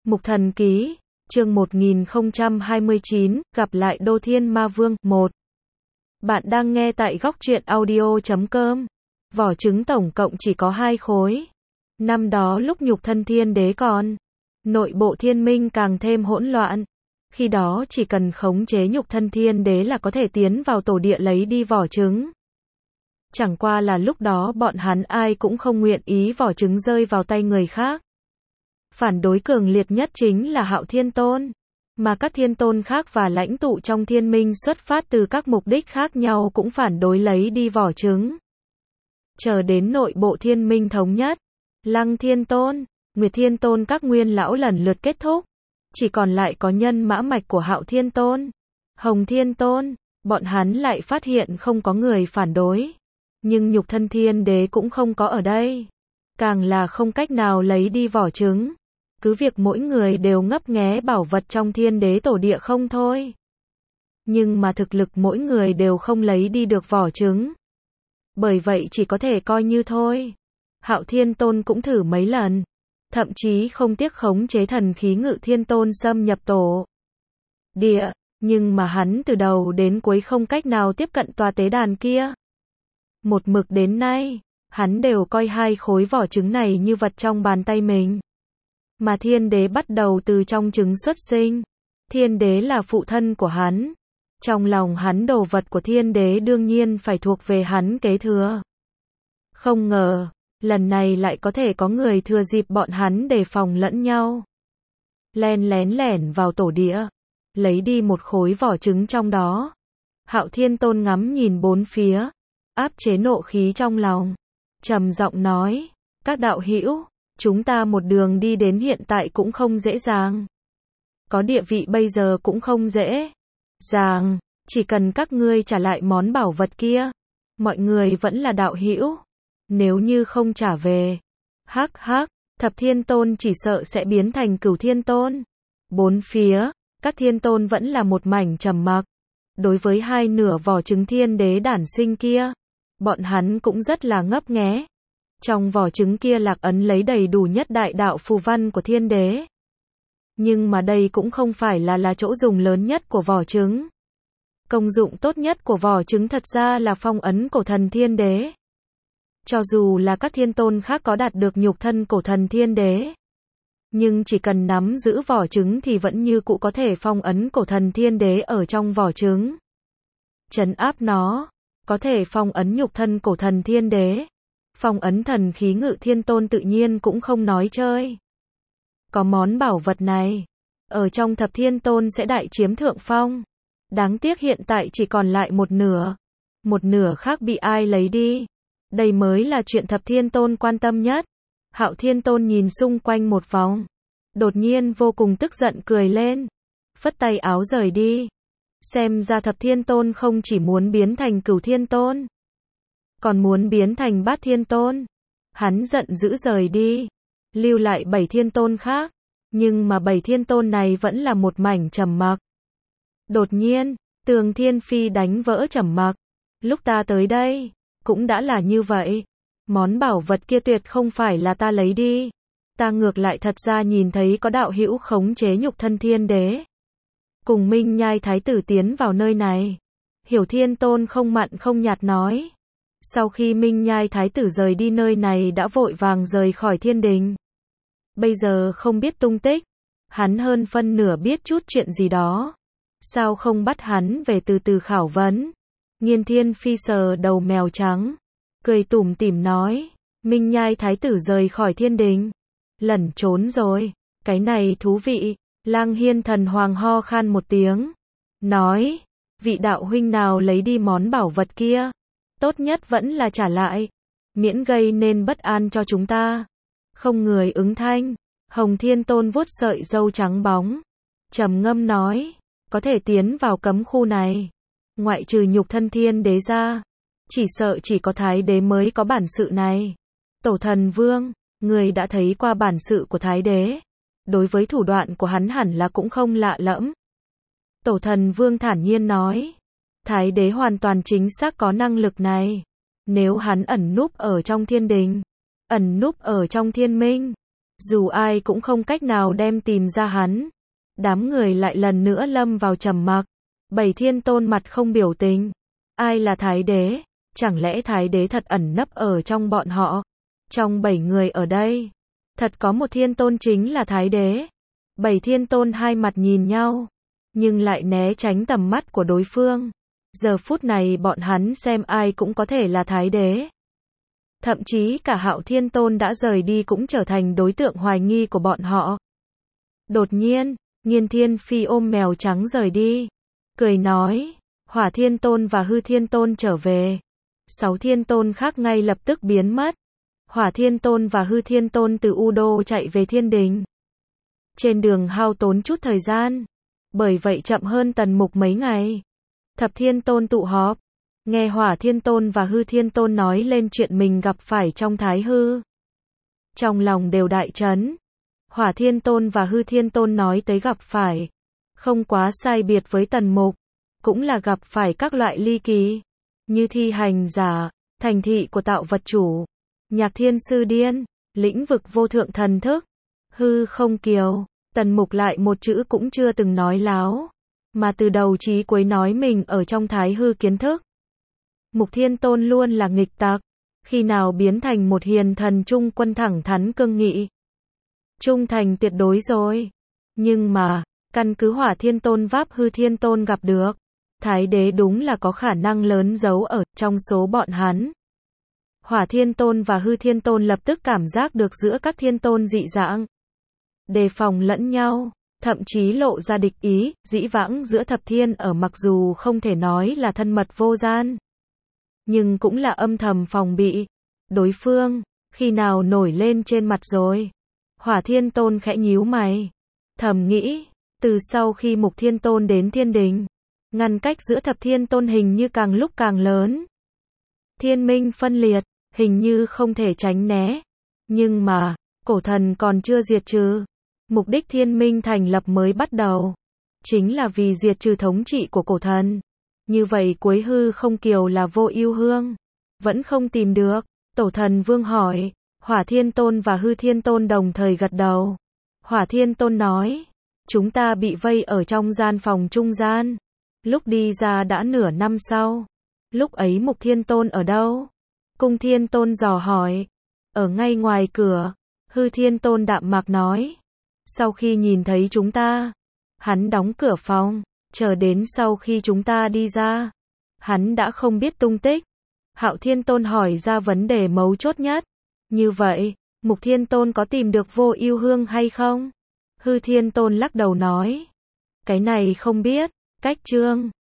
Mục Thần Ký, chương 1029, gặp lại Đô Thiên Ma Vương, 1. Bạn đang nghe tại góc truyện audio.com. Vỏ trứng tổng cộng chỉ có 2 khối. Năm đó lúc nhục thân thiên đế còn, nội bộ thiên minh càng thêm hỗn loạn. Khi đó chỉ cần khống chế nhục thân thiên đế là có thể tiến vào tổ địa lấy đi vỏ trứng. Chẳng qua là lúc đó bọn hắn ai cũng không nguyện ý vỏ trứng rơi vào tay người khác. Phản đối cường liệt nhất chính là Hạo Thiên Tôn, mà các thiên tôn khác và lãnh tụ trong thiên minh xuất phát từ các mục đích khác nhau cũng phản đối lấy đi vỏ trứng. Chờ đến nội bộ thiên minh thống nhất, Lăng Thiên Tôn, Nguyệt Thiên Tôn các nguyên lão lần lượt kết thúc, chỉ còn lại có nhân mã mạch của Hạo Thiên Tôn, Hồng Thiên Tôn, bọn hắn lại phát hiện không có người phản đối, nhưng nhục thân thiên đế cũng không có ở đây, càng là không cách nào lấy đi vỏ trứng. Cứ việc mỗi người đều ngấp nghé bảo vật trong thiên đế tổ địa không thôi. Nhưng mà thực lực mỗi người đều không lấy đi được vỏ trứng. Bởi vậy chỉ có thể coi như thôi. Hạo Thiên Tôn cũng thử mấy lần. Thậm chí không tiếc khống chế thần khí Ngự Thiên Tôn xâm nhập tổ địa. Nhưng mà hắn từ đầu đến cuối không cách nào tiếp cận tòa tế đàn kia. Một mực đến nay, hắn đều coi 2 khối vỏ trứng này như vật trong bàn tay mình. Mà thiên đế bắt đầu từ trong trứng xuất sinh. Thiên đế là phụ thân của hắn. Trong lòng hắn đồ vật của thiên đế đương nhiên phải thuộc về hắn kế thừa. Không ngờ, lần này lại có thể có người thừa dịp bọn hắn đề phòng lẫn nhau. Len lén lẻn vào tổ địa, lấy đi một khối vỏ trứng trong đó. Hạo Thiên Tôn ngắm nhìn bốn phía, áp chế nộ khí trong lòng. Trầm giọng nói, các đạo hữu, chúng ta một đường đi đến hiện tại cũng không dễ dàng. Có địa vị bây giờ cũng không dễ dàng, chỉ cần các ngươi trả lại món bảo vật kia, mọi người vẫn là đạo hữu. Nếu như không trả về, hắc hắc, Thập Thiên Tôn chỉ sợ sẽ biến thành Cửu Thiên Tôn. Bốn phía, các thiên tôn vẫn là một mảnh trầm mặc. Đối với 2 nửa vỏ trứng thiên đế đản sinh kia, bọn hắn cũng rất là ngấp nghé. Trong vỏ trứng kia lạc ấn lấy đầy đủ nhất đại đạo phù văn của thiên đế. Nhưng mà đây cũng không phải là chỗ dùng lớn nhất của vỏ trứng. Công dụng tốt nhất của vỏ trứng thật ra là phong ấn cổ thần thiên đế. Cho dù là các thiên tôn khác có đạt được nhục thân cổ thần thiên đế, nhưng chỉ cần nắm giữ vỏ trứng thì vẫn như cũ có thể phong ấn cổ thần thiên đế ở trong vỏ trứng. Trấn áp nó, có thể phong ấn nhục thân cổ thần thiên đế. Phong ấn thần khí Ngự Thiên Tôn tự nhiên cũng không nói chơi. Có món bảo vật này, ở trong Thập Thiên Tôn sẽ đại chiếm thượng phong. Đáng tiếc hiện tại chỉ còn lại một nửa. Một nửa khác bị ai lấy đi. Đây mới là chuyện Thập Thiên Tôn quan tâm nhất. Hạo Thiên Tôn nhìn xung quanh một vòng. Đột nhiên vô cùng tức giận cười lên. Phất tay áo rời đi. Xem ra Thập Thiên Tôn không chỉ muốn biến thành Cửu Thiên Tôn, còn muốn biến thành Bát Thiên Tôn. Hắn giận dữ rời đi, lưu lại 7 thiên tôn khác, nhưng mà 7 thiên tôn này vẫn là một mảnh trầm mặc. Đột nhiên, Tường Thiên Phi đánh vỡ trầm mặc. Lúc ta tới đây, cũng đã là như vậy. Món bảo vật kia tuyệt không phải là ta lấy đi. Ta ngược lại thật ra nhìn thấy có đạo hữu khống chế nhục thân thiên đế. Cùng Minh Nhai Thái tử tiến vào nơi này. Hiểu Thiên Tôn không mặn không nhạt nói. Sau khi Minh Nhai Thái tử rời đi nơi này đã vội vàng rời khỏi thiên đình. Bây giờ không biết tung tích. Hắn hơn phân nửa biết chút chuyện gì đó. Sao không bắt hắn về từ từ khảo vấn? Nghiên Thiên Phi sờ đầu mèo trắng, cười tủm tỉm nói, Minh Nhai Thái tử rời khỏi thiên đình. Lẩn trốn rồi, cái này thú vị. Lang Hiên Thần Hoàng ho khan một tiếng, nói, vị đạo huynh nào lấy đi món bảo vật kia, tốt nhất vẫn là trả lại, miễn gây nên bất an cho chúng ta. Không người ứng thanh. Hồng Thiên Tôn vuốt sợi râu trắng bóng, trầm ngâm nói, có thể tiến vào cấm khu này, ngoại trừ nhục thân thiên đế ra, chỉ sợ chỉ có Thái đế mới có bản sự này. Tổ Thần Vương, người đã thấy qua bản sự của Thái đế, đối với thủ đoạn của hắn hẳn là cũng không lạ lẫm. Tổ Thần Vương thản nhiên nói, Thái đế hoàn toàn chính xác có năng lực này. Nếu hắn ẩn núp ở trong thiên đình, ẩn núp ở trong thiên minh, Dù ai cũng không cách nào đem tìm ra hắn. Đám người lại lần nữa lâm vào trầm mặc. 7 thiên tôn mặt không biểu tình. Ai là Thái Đế? Chẳng lẽ Thái Đế thật ẩn nấp ở trong bọn họ? Trong 7 người ở đây, thật có một thiên tôn chính là Thái Đế. 7 thiên tôn hai mặt nhìn nhau, nhưng lại né tránh tầm mắt của đối phương. Giờ phút này bọn hắn xem ai cũng có thể là Thái Đế. Thậm chí cả Hạo Thiên Tôn đã rời đi cũng trở thành đối tượng hoài nghi của bọn họ. Đột nhiên, Nghiên Thiên Phi ôm mèo trắng rời đi. Cười nói, Hỏa Thiên Tôn và Hư Thiên Tôn trở về. 6 thiên tôn khác ngay lập tức biến mất. Hỏa Thiên Tôn và Hư Thiên Tôn từ U Đô chạy về Thiên Đình. Trên đường hao tốn chút thời gian, bởi vậy chậm hơn Tần Mục mấy ngày. Thập Thiên Tôn tụ họp, nghe Hỏa Thiên Tôn và Hư Thiên Tôn nói lên chuyện mình gặp phải trong Thái Hư. Trong lòng đều đại chấn. Hỏa Thiên Tôn và Hư Thiên Tôn nói tới gặp phải, không quá sai biệt với Tần Mục, cũng là gặp phải các loại ly kỳ, như thi hành giả, thành thị của tạo vật chủ, Nhạc Thiên Sư Điên, lĩnh vực vô thượng thần thức, hư không kiều. Tần Mục lại một chữ cũng chưa từng nói láo, mà từ đầu chí cuối nói mình ở trong Thái Hư kiến thức. Mục Thiên Tôn luôn là nghịch tặc, khi nào biến thành một hiền thần trung quân thẳng thắn cương nghị, trung thành tuyệt đối rồi. Nhưng mà, căn cứ Hỏa Thiên Tôn váp Hư Thiên Tôn gặp được, Thái Đế đúng là có khả năng lớn giấu ở trong số bọn hắn. Hỏa Thiên Tôn và Hư Thiên Tôn lập tức cảm giác được giữa các thiên tôn dị dạng, đề phòng lẫn nhau, thậm chí lộ ra địch ý. Dĩ vãng giữa thập thiên ở mặc dù không thể nói là thân mật vô gian, nhưng cũng là âm thầm phòng bị đối phương, khi nào nổi lên trên mặt rồi. Hỏa Thiên Tôn khẽ nhíu mày, thầm nghĩ, từ sau khi Mục Thiên Tôn đến Thiên Đình, ngăn cách giữa thập thiên tôn hình như càng lúc càng lớn. Thiên minh phân liệt, hình như không thể tránh né. Nhưng mà, cổ thần còn chưa diệt trừ. Mục đích thiên minh thành lập mới bắt đầu, chính là vì diệt trừ thống trị của cổ thần. Như vậy cuối hư không kiều là Vô Ưu Hương vẫn không tìm được. Tổ thần vương hỏi. Hỏa Thiên Tôn và Hư Thiên Tôn đồng thời gật đầu. Hỏa Thiên Tôn nói, chúng ta bị vây ở trong gian phòng trung gian. Lúc đi ra đã nửa năm sau. Lúc ấy Mục Thiên Tôn ở đâu? Cung Thiên Tôn dò hỏi. Ở ngay ngoài cửa. Hư Thiên Tôn đạm mạc nói. Sau khi nhìn thấy chúng ta, hắn đóng cửa phòng, chờ đến sau khi chúng ta đi ra, hắn đã không biết tung tích. Hạo Thiên Tôn hỏi ra vấn đề mấu chốt nhất. Như vậy, Mục Thiên Tôn có tìm được Vô Ưu Hương hay không? Hư Thiên Tôn lắc đầu nói. Cái này không biết. Cách chương